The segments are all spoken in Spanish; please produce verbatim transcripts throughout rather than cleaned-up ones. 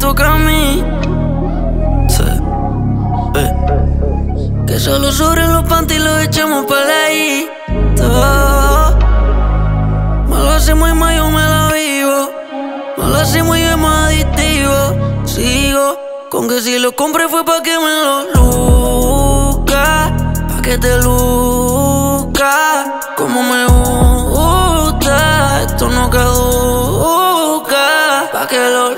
toca a mí. Sí. Eh. Que solo sobren los panties y los echamos para ahí. Todo. Me lo hacemos y más yo me la vivo. Me lo hacemos y es más adictivo. Sigo con que si lo compré fue pa' que me lo luzca. Pa' que te luzca. Como me gusta. Esto no caduca. Pa' que lo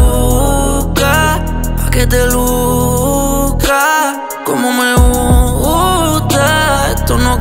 luzca. Pa' que te luzca. Como me gusta. Esto no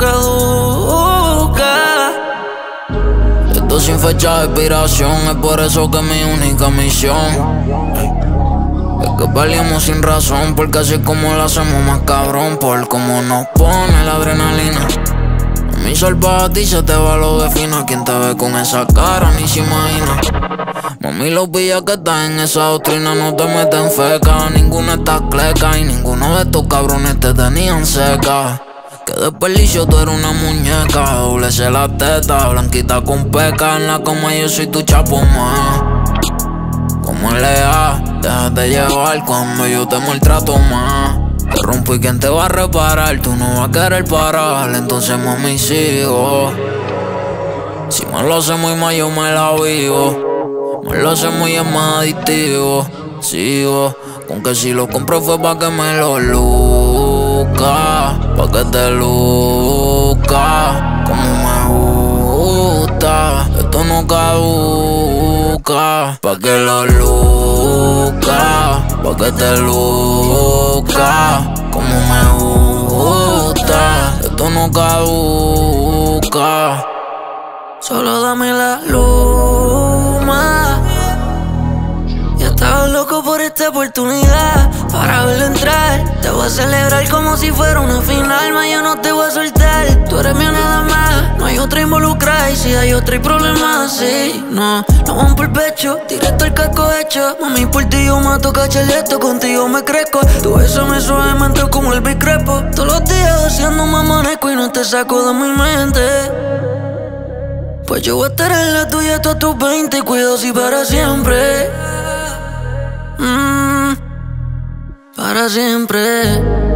caduca. Esto sin fecha de expiración. Es por eso que mi única misión es que peleamos sin razón, porque así es como lo hacemos más cabrón. Por cómo nos pone la adrenalina. A mi salva a ti se te va lo de fina. Quien te ve con esa cara ni se imagina. Mami, los pillas que estás en esa doctrina no te meten feca. Ninguna está cleca y ninguno de estos cabrones te tenían seca. Que desperdicio, tú eres una muñeca. Doblece la teta, blanquita con peca. En la cama yo soy tu chapo más. Como L A, déjate llevar cuando yo te maltrato más. Te rompo y quién te va a reparar, tú no vas a querer parar. Entonces mami sigo. Si me lo hace muy mal yo me la vivo. Me lo hace muy es más adictivo. Sigo con que si lo compro fue pa' que me lo luzca. Pa' que te luzca. Como me gusta. Esto no caduca. Pa' que lo luzca. Pa' que te luzca. Como me gusta. Esto no caduca. Solo dame la luma. Ya estaba loco por esta oportunidad para verlo entrar. Te voy a celebrar como si fuera una final, ma, yo no te voy a soltar. Tú eres mía nada más, no hay otra involucrada. Y si hay otra hay problemas, sí, no. No van por el pecho, directo el casco hecho. Mami, por ti yo mato cacheleto, contigo me crezco. Tu beso me suavemente como el bicrepo. Todos los días haciendo me amanezco y no te saco de mi mente. Pues yo voy a estar en la tuya hasta tus veinte, cuido si para siempre. Mm, para siempre.